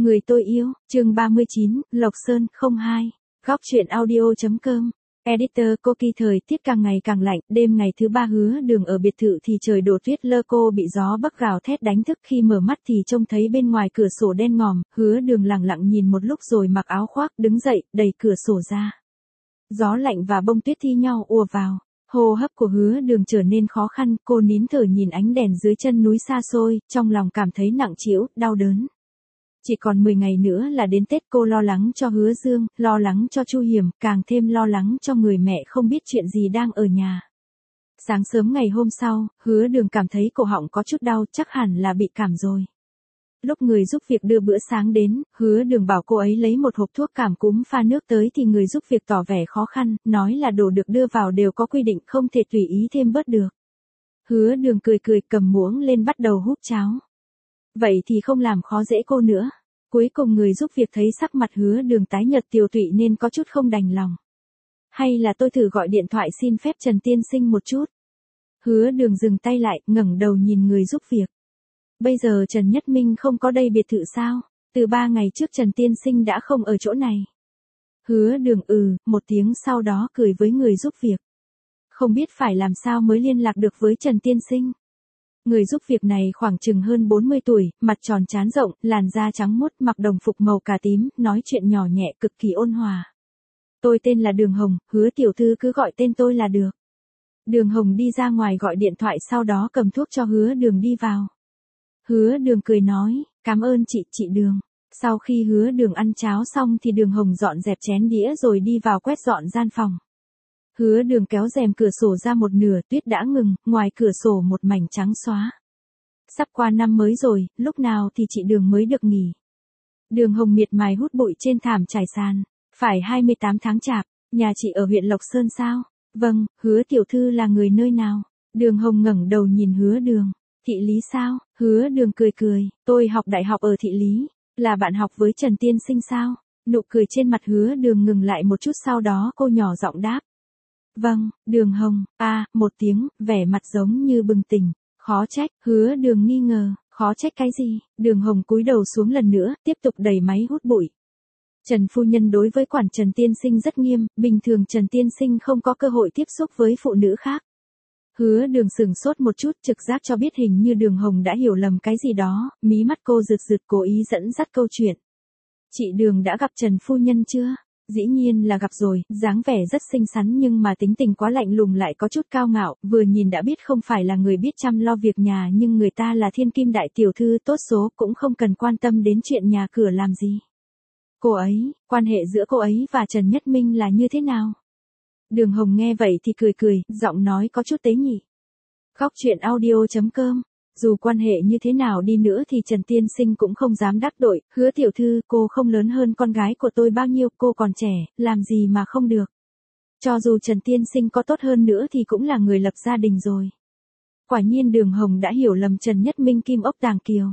Người tôi yêu, chương 39, Lộc Sơn 02. Góc truyện audio.com. Editor. Cô Kỳ. Thời tiết càng ngày càng lạnh, đêm ngày thứ ba Hứa Đường ở biệt thự thì trời đổ tuyết lơ, cô bị gió bắc gào thét đánh thức, khi mở mắt thì trông thấy bên ngoài cửa sổ đen ngòm. Hứa Đường lặng lặng nhìn một lúc rồi mặc áo khoác, đứng dậy, đẩy cửa sổ ra. Gió lạnh và bông tuyết thi nhau ùa vào. Hô hấp của Hứa Đường trở nên khó khăn, cô nín thở nhìn ánh đèn dưới chân núi xa xôi, trong lòng cảm thấy nặng trĩu, đau đớn. Chỉ còn 10 ngày nữa là đến Tết, cô lo lắng cho Hứa Dương, lo lắng cho Chu Hiểm, càng thêm lo lắng cho người mẹ không biết chuyện gì đang ở nhà. Sáng sớm ngày hôm sau, Hứa Đường cảm thấy cổ họng có chút đau, chắc hẳn là bị cảm rồi. Lúc người giúp việc đưa bữa sáng đến, Hứa Đường bảo cô ấy lấy một hộp thuốc cảm cúm pha nước tới thì người giúp việc tỏ vẻ khó khăn, nói là đồ được đưa vào đều có quy định, không thể tùy ý thêm bớt được. Hứa Đường cười cười cầm muỗng lên bắt đầu húp cháo. Vậy thì không làm khó dễ cô nữa. Cuối cùng người giúp việc thấy sắc mặt Hứa Đường tái nhợt tiều tụy nên có chút không đành lòng. Hay là tôi thử gọi điện thoại xin phép Trần Tiên Sinh một chút. Hứa Đường dừng tay lại, ngẩng đầu nhìn người giúp việc. Bây giờ Trần Nhất Minh không có đây biệt thự sao? Từ 3 ngày trước Trần Tiên Sinh đã không ở chỗ này. Hứa Đường một tiếng sau đó cười với người giúp việc. Không biết phải làm sao mới liên lạc được với Trần Tiên Sinh. Người giúp việc này khoảng chừng hơn 40 tuổi, mặt tròn trán rộng, làn da trắng muốt, mặc đồng phục màu cà tím, nói chuyện nhỏ nhẹ cực kỳ ôn hòa. Tôi tên là Đường Hồng, Hứa tiểu thư cứ gọi tên tôi là được. Đường Hồng đi ra ngoài gọi điện thoại, sau đó cầm thuốc cho Hứa Đường đi vào. Hứa Đường cười nói, cảm ơn chị Đường. Sau khi Hứa Đường ăn cháo xong thì Đường Hồng dọn dẹp chén đĩa rồi đi vào quét dọn gian phòng. Hứa Đường kéo rèm cửa sổ ra một nửa, tuyết đã ngừng, ngoài cửa sổ một mảnh trắng xóa. Sắp qua năm mới rồi, lúc nào thì chị Đường mới được nghỉ. Đường Hồng miệt mài hút bụi trên thảm trải sàn. Phải 28 tháng chạp, nhà chị ở huyện Lộc Sơn sao? Vâng, Hứa tiểu thư là người nơi nào? Đường Hồng ngẩng đầu nhìn Hứa Đường. Thị Lý sao? Hứa Đường cười cười, tôi học đại học ở Thị Lý. Là bạn học với Trần Tiên Sinh sao? Nụ cười trên mặt Hứa Đường ngừng lại một chút, sau đó cô nhỏ giọng đáp. Vâng, Đường Hồng, một tiếng, vẻ mặt giống như bừng tỉnh. Khó trách. Hứa Đường nghi ngờ, khó trách cái gì? Đường Hồng cúi đầu xuống lần nữa, tiếp tục đẩy máy hút bụi. Trần phu nhân đối với quản Trần Tiên Sinh rất nghiêm, bình thường Trần Tiên Sinh không có cơ hội tiếp xúc với phụ nữ khác. Hứa Đường sửng sốt một chút, trực giác cho biết hình như Đường Hồng đã hiểu lầm cái gì đó, mí mắt cô rực rực cố ý dẫn dắt câu chuyện. Chị Đường đã gặp Trần phu nhân chưa? Dĩ nhiên là gặp rồi, dáng vẻ rất xinh xắn nhưng mà tính tình quá lạnh lùng, lại có chút cao ngạo, vừa nhìn đã biết không phải là người biết chăm lo việc nhà, nhưng người ta là thiên kim đại tiểu thư tốt số, cũng không cần quan tâm đến chuyện nhà cửa làm gì. Cô ấy, quan hệ giữa cô ấy và Trần Nhất Minh là như thế nào? Đường Hồng nghe vậy thì cười cười, giọng nói có chút tế nhị. Góc truyện audio.com. Dù quan hệ như thế nào đi nữa thì Trần Tiên Sinh cũng không dám đắc tội. Hứa tiểu thư, cô không lớn hơn con gái của tôi bao nhiêu, cô còn trẻ, làm gì mà không được. Cho dù Trần Tiên Sinh có tốt hơn nữa thì cũng là người lập gia đình rồi. Quả nhiên Đường Hồng đã hiểu lầm Trần Nhất Minh kim ốc tàng kiều.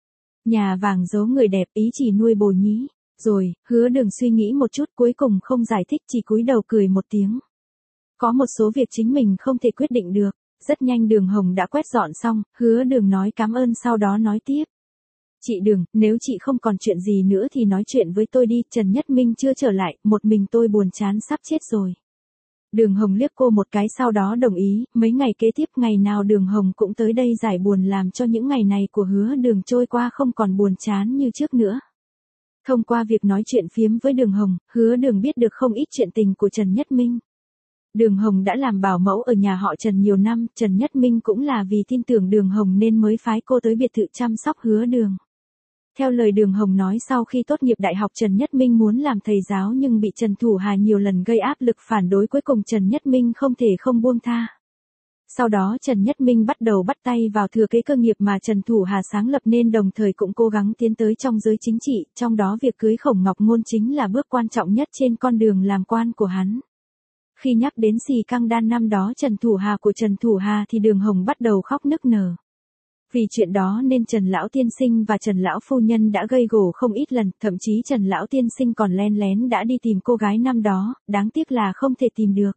Nhà vàng giấu người đẹp, ý chỉ nuôi bồ nhí. Rồi, Hứa Đường suy nghĩ một chút, cuối cùng không giải thích, chỉ cúi đầu cười một tiếng. Có một số việc chính mình không thể quyết định được. Rất nhanh Đường Hồng đã quét dọn xong, Hứa Đường nói cảm ơn, sau đó nói tiếp. Chị Đường, nếu chị không còn chuyện gì nữa thì nói chuyện với tôi đi, Trần Nhất Minh chưa trở lại, một mình tôi buồn chán sắp chết rồi. Đường Hồng liếc cô một cái sau đó đồng ý, mấy ngày kế tiếp ngày nào Đường Hồng cũng tới đây giải buồn, làm cho những ngày này của Hứa Đường trôi qua không còn buồn chán như trước nữa. Thông qua việc nói chuyện phiếm với Đường Hồng, Hứa Đường biết được không ít chuyện tình của Trần Nhất Minh. Đường Hồng đã làm bảo mẫu ở nhà họ Trần nhiều năm, Trần Nhất Minh cũng là vì tin tưởng Đường Hồng nên mới phái cô tới biệt thự chăm sóc Hứa Đường. Theo lời Đường Hồng nói, sau khi tốt nghiệp đại học Trần Nhất Minh muốn làm thầy giáo nhưng bị Trần Thủ Hà nhiều lần gây áp lực phản đối, cuối cùng Trần Nhất Minh không thể không buông tha. Sau đó Trần Nhất Minh bắt đầu bắt tay vào thừa kế cơ nghiệp mà Trần Thủ Hà sáng lập, nên đồng thời cũng cố gắng tiến tới trong giới chính trị, trong đó việc cưới Khổng Ngọc Ngôn chính là bước quan trọng nhất trên con đường làm quan của hắn. Khi nhắc đến Xì Căng Đan năm đó Trần Thủ Hà của Trần Thủ Hà thì Đường Hồng bắt đầu khóc nức nở. Vì chuyện đó nên Trần Lão Tiên Sinh và Trần Lão Phu Nhân đã gây gổ không ít lần, thậm chí Trần Lão Tiên Sinh còn len lén đã đi tìm cô gái năm đó, đáng tiếc là không thể tìm được.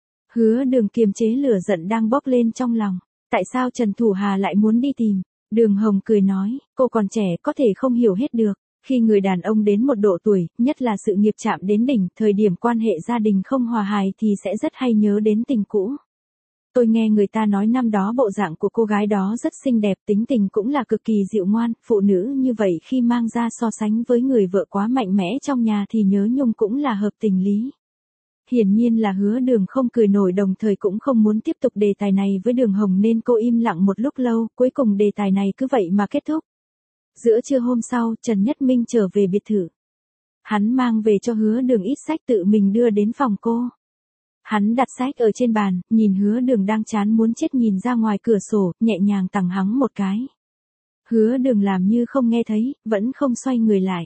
Hứa Đường kiềm chế lửa giận đang bốc lên trong lòng. Tại sao Trần Thủ Hà lại muốn đi tìm? Đường Hồng cười nói, cô còn trẻ có thể không hiểu hết được. Khi người đàn ông đến một độ tuổi, nhất là sự nghiệp chạm đến đỉnh, thời điểm quan hệ gia đình không hòa hài thì sẽ rất hay nhớ đến tình cũ. Tôi nghe người ta nói năm đó bộ dạng của cô gái đó rất xinh đẹp, tính tình cũng là cực kỳ dịu ngoan, phụ nữ như vậy khi mang ra so sánh với người vợ quá mạnh mẽ trong nhà thì nhớ nhung cũng là hợp tình lý. Hiển nhiên là Hứa Đường không cười nổi, đồng thời cũng không muốn tiếp tục đề tài này với Đường Hồng nên cô im lặng một lúc lâu, cuối cùng đề tài này cứ vậy mà kết thúc. Giữa trưa hôm sau, Trần Nhất Minh trở về biệt thự. Hắn mang về cho Hứa Đường ít sách tự mình đưa đến phòng cô. Hắn đặt sách ở trên bàn, nhìn Hứa Đường đang chán muốn chết nhìn ra ngoài cửa sổ, nhẹ nhàng tằng hắng một cái. Hứa Đường làm như không nghe thấy, vẫn không xoay người lại.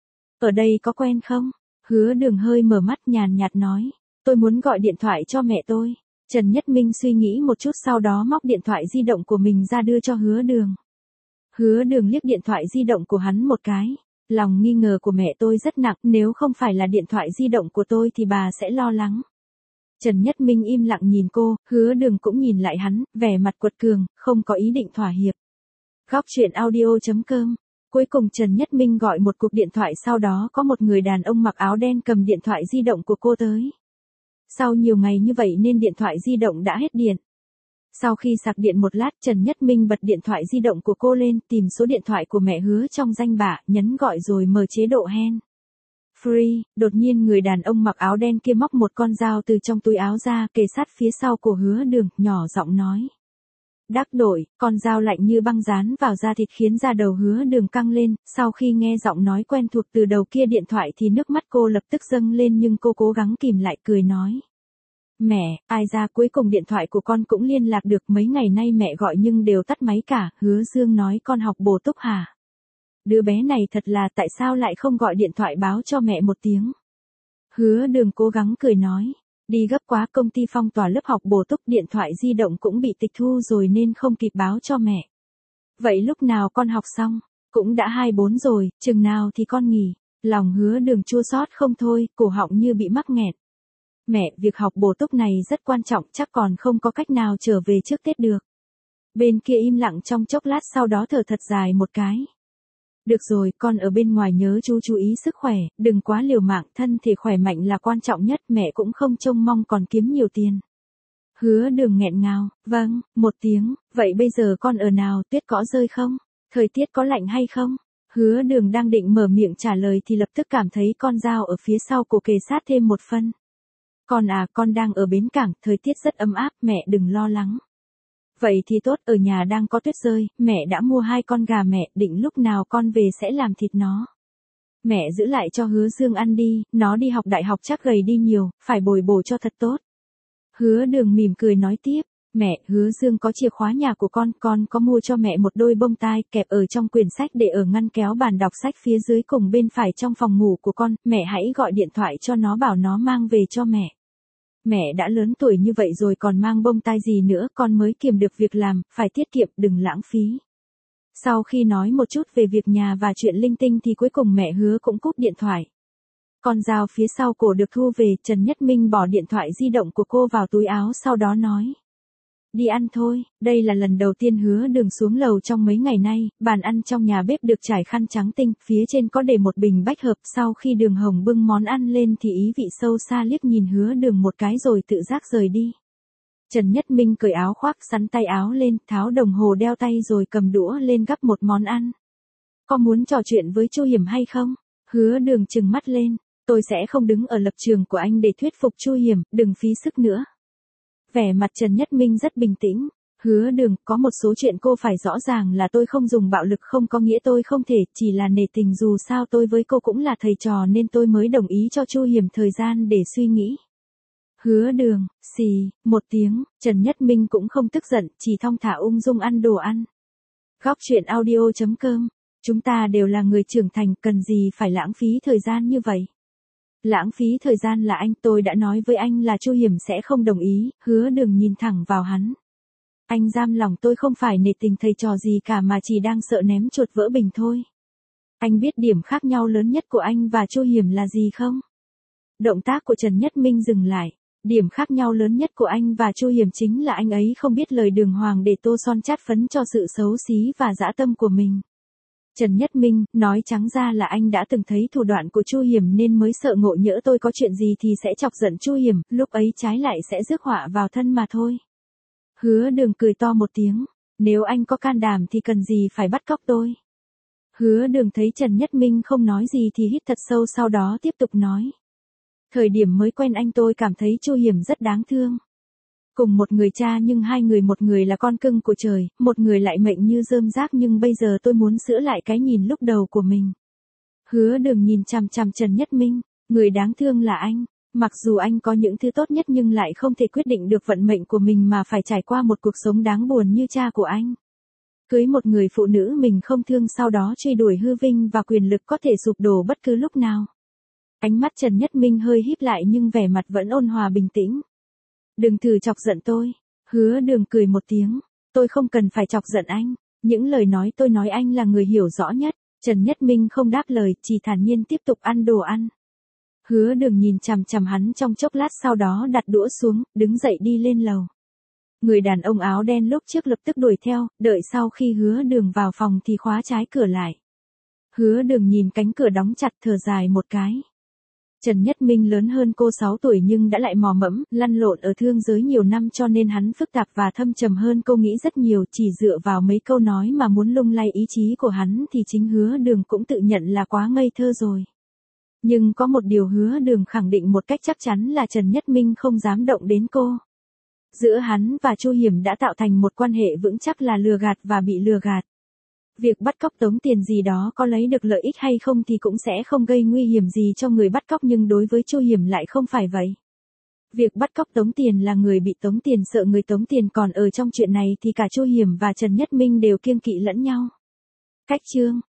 Ở đây có quen không? Hứa Đường hơi mở mắt nhàn nhạt nói. Tôi muốn gọi điện thoại cho mẹ tôi. Trần Nhất Minh suy nghĩ một chút sau đó móc điện thoại di động của mình ra đưa cho Hứa Đường. Hứa Đường liếc điện thoại di động của hắn một cái. Lòng nghi ngờ của mẹ tôi rất nặng, nếu không phải là điện thoại di động của tôi thì bà sẽ lo lắng. Trần Nhất Minh im lặng nhìn cô, Hứa Đường cũng nhìn lại hắn, vẻ mặt quật cường, không có ý định thỏa hiệp. Góc truyện audio.com. Cuối cùng Trần Nhất Minh gọi một cuộc điện thoại, sau đó có một người đàn ông mặc áo đen cầm điện thoại di động của cô tới. Sau nhiều ngày như vậy nên điện thoại di động đã hết điện. Sau khi sạc điện một lát, Trần Nhất Minh bật điện thoại di động của cô lên, tìm số điện thoại của mẹ Hứa trong danh bạ, nhấn gọi rồi mở chế độ hand free. Đột nhiên người đàn ông mặc áo đen kia móc một con dao từ trong túi áo ra, kề sát phía sau cổ Hứa Đường, nhỏ giọng nói. Đắc đội, con dao lạnh như băng dán vào da thịt khiến da đầu Hứa Đường căng lên, sau khi nghe giọng nói quen thuộc từ đầu kia điện thoại thì nước mắt cô lập tức dâng lên nhưng cô cố gắng kìm lại cười nói. Mẹ, ai ra cuối cùng điện thoại của con cũng liên lạc được, mấy ngày nay mẹ gọi nhưng đều tắt máy cả. Hứa Dương nói con học bổ túc hả? Đứa bé này thật là, tại sao lại không gọi điện thoại báo cho mẹ một tiếng? Hứa Đường cố gắng cười nói. Đi gấp quá, công ty phong tỏa lớp học bổ túc, điện thoại di động cũng bị tịch thu rồi nên không kịp báo cho mẹ. Vậy lúc nào con học xong? Cũng đã 24 rồi, chừng nào thì con nghỉ? Lòng Hứa Đường chua xót không thôi, cổ họng như bị mắc nghẹt. Mẹ, việc học bổ túc này rất quan trọng, chắc còn không có cách nào trở về trước Tết được. Bên kia im lặng trong chốc lát, sau đó thở thật dài một cái. Được rồi, con ở bên ngoài nhớ chú ý sức khỏe, đừng quá liều mạng, thân thể khỏe mạnh là quan trọng nhất, mẹ cũng không trông mong còn kiếm nhiều tiền. Hứa Đường nghẹn ngào, vâng, một tiếng, vậy bây giờ con ở nào, tuyết có rơi không? Thời tiết có lạnh hay không? Hứa Đường đang định mở miệng trả lời thì lập tức cảm thấy con dao ở phía sau cổ kề sát thêm một phân. Con à, con đang ở bến cảng, thời tiết rất ấm áp, mẹ đừng lo lắng. Vậy thì tốt, ở nhà đang có tuyết rơi, mẹ đã mua 2 con gà, mẹ định lúc nào con về sẽ làm thịt nó. Mẹ giữ lại cho Hứa Dương ăn đi, nó đi học đại học chắc gầy đi nhiều, phải bồi bổ cho thật tốt. Hứa Đường mỉm cười nói tiếp, mẹ, Hứa Dương có chìa khóa nhà của con có mua cho mẹ một đôi bông tai kẹp ở trong quyển sách để ở ngăn kéo bàn đọc sách phía dưới cùng bên phải trong phòng ngủ của con, mẹ hãy gọi điện thoại cho nó bảo nó mang về cho mẹ. Mẹ đã lớn tuổi như vậy rồi còn mang bông tai gì nữa, con mới kiếm được việc làm, phải tiết kiệm, đừng lãng phí. Sau khi nói một chút về việc nhà và chuyện linh tinh thì cuối cùng mẹ Hứa cũng cúp điện thoại. Con dao phía sau cổ được thu về, Trần Nhất Minh bỏ điện thoại di động của cô vào túi áo sau đó nói. Đi ăn thôi, đây là lần đầu tiên Hứa Đường xuống lầu trong mấy ngày nay, bàn ăn trong nhà bếp được trải khăn trắng tinh, phía trên có để một bình bách hợp, sau khi Đường Hồng bưng món ăn lên thì ý vị sâu xa liếc nhìn Hứa Đường một cái rồi tự giác rời đi. Trần Nhất Minh cởi áo khoác, sắn tay áo lên, tháo đồng hồ đeo tay rồi cầm đũa lên gắp một món ăn. Có muốn trò chuyện với Chu Hiểm hay không? Hứa Đường trừng mắt lên, tôi sẽ không đứng ở lập trường của anh để thuyết phục Chu Hiểm, đừng phí sức nữa. Vẻ mặt Trần Nhất Minh rất bình tĩnh. Hứa Đường, có một số chuyện cô phải rõ ràng là tôi không dùng bạo lực, không có nghĩa tôi không thể, chỉ là nể tình, dù sao tôi với cô cũng là thầy trò nên tôi mới đồng ý cho Chu Hiểm thời gian để suy nghĩ. Hứa Đường, xì, một tiếng, Trần Nhất Minh cũng không tức giận, chỉ thong thả ung dung ăn đồ ăn. Góc truyện audio.com, chúng ta đều là người trưởng thành, cần gì phải lãng phí thời gian như vậy. Lãng phí thời gian là anh, tôi đã nói với anh là Chu Hiểm sẽ không đồng ý. Hứa Đường nhìn thẳng vào hắn. Anh giam lòng tôi không phải nể tình thầy trò gì cả mà chỉ đang sợ ném chuột vỡ bình thôi. Anh biết điểm khác nhau lớn nhất của anh và Chu Hiểm là gì không? Động tác của Trần Nhất Minh dừng lại. Điểm khác nhau lớn nhất của anh và Chu Hiểm chính là anh ấy không biết lời đường hoàng để tô son chát phấn cho sự xấu xí và dã tâm của mình. Trần Nhất Minh, nói trắng ra là anh đã từng thấy thủ đoạn của Chu Hiểm nên mới sợ ngộ nhỡ tôi có chuyện gì thì sẽ chọc giận Chu Hiểm, lúc ấy trái lại sẽ rước họa vào thân mà thôi. Hứa Đường cười to một tiếng, nếu anh có can đảm thì cần gì phải bắt cóc tôi. Hứa Đường thấy Trần Nhất Minh không nói gì thì hít thật sâu, sau đó tiếp tục nói. Thời điểm mới quen anh tôi cảm thấy Chu Hiểm rất đáng thương. Cùng một người cha nhưng hai người, một người là con cưng của trời, một người lại mệnh như rơm rác, nhưng bây giờ tôi muốn sửa lại cái nhìn lúc đầu của mình. Hứa Đường nhìn chằm chằm Trần Nhất Minh, người đáng thương là anh, mặc dù anh có những thứ tốt nhất nhưng lại không thể quyết định được vận mệnh của mình mà phải trải qua một cuộc sống đáng buồn như cha của anh. Cưới một người phụ nữ mình không thương, sau đó truy đuổi hư vinh và quyền lực có thể sụp đổ bất cứ lúc nào. Ánh mắt Trần Nhất Minh hơi híp lại nhưng vẻ mặt vẫn ôn hòa bình tĩnh. Đừng thử chọc giận tôi. Hứa Đường cười một tiếng. Tôi không cần phải chọc giận anh. Những lời nói tôi nói anh là người hiểu rõ nhất. Trần Nhất Minh không đáp lời, chỉ thản nhiên tiếp tục ăn đồ ăn. Hứa Đường nhìn chằm chằm hắn trong chốc lát, sau đó đặt đũa xuống, đứng dậy đi lên lầu. Người đàn ông áo đen lúc trước lập tức đuổi theo, đợi sau khi Hứa Đường vào phòng thì khóa trái cửa lại. Hứa Đường nhìn cánh cửa đóng chặt thở dài một cái. Trần Nhất Minh lớn hơn cô 6 tuổi nhưng đã lại mò mẫm, lăn lộn ở thương giới nhiều năm cho nên hắn phức tạp và thâm trầm hơn cô nghĩ rất nhiều, chỉ dựa vào mấy câu nói mà muốn lung lay ý chí của hắn thì chính Hứa Đường cũng tự nhận là quá ngây thơ rồi. Nhưng có một điều Hứa Đường khẳng định một cách chắc chắn là Trần Nhất Minh không dám động đến cô. Giữa hắn và Chu Hiểm đã tạo thành một quan hệ vững chắc là lừa gạt và bị lừa gạt. Việc bắt cóc tống tiền gì đó có lấy được lợi ích hay không thì cũng sẽ không gây nguy hiểm gì cho người bắt cóc, nhưng đối với Chu Hiểm lại không phải vậy. Việc bắt cóc tống tiền là người bị tống tiền sợ người tống tiền, còn ở trong chuyện này thì cả Chu Hiểm và Trần Nhất Minh đều kiêng kỵ lẫn nhau. Cách chương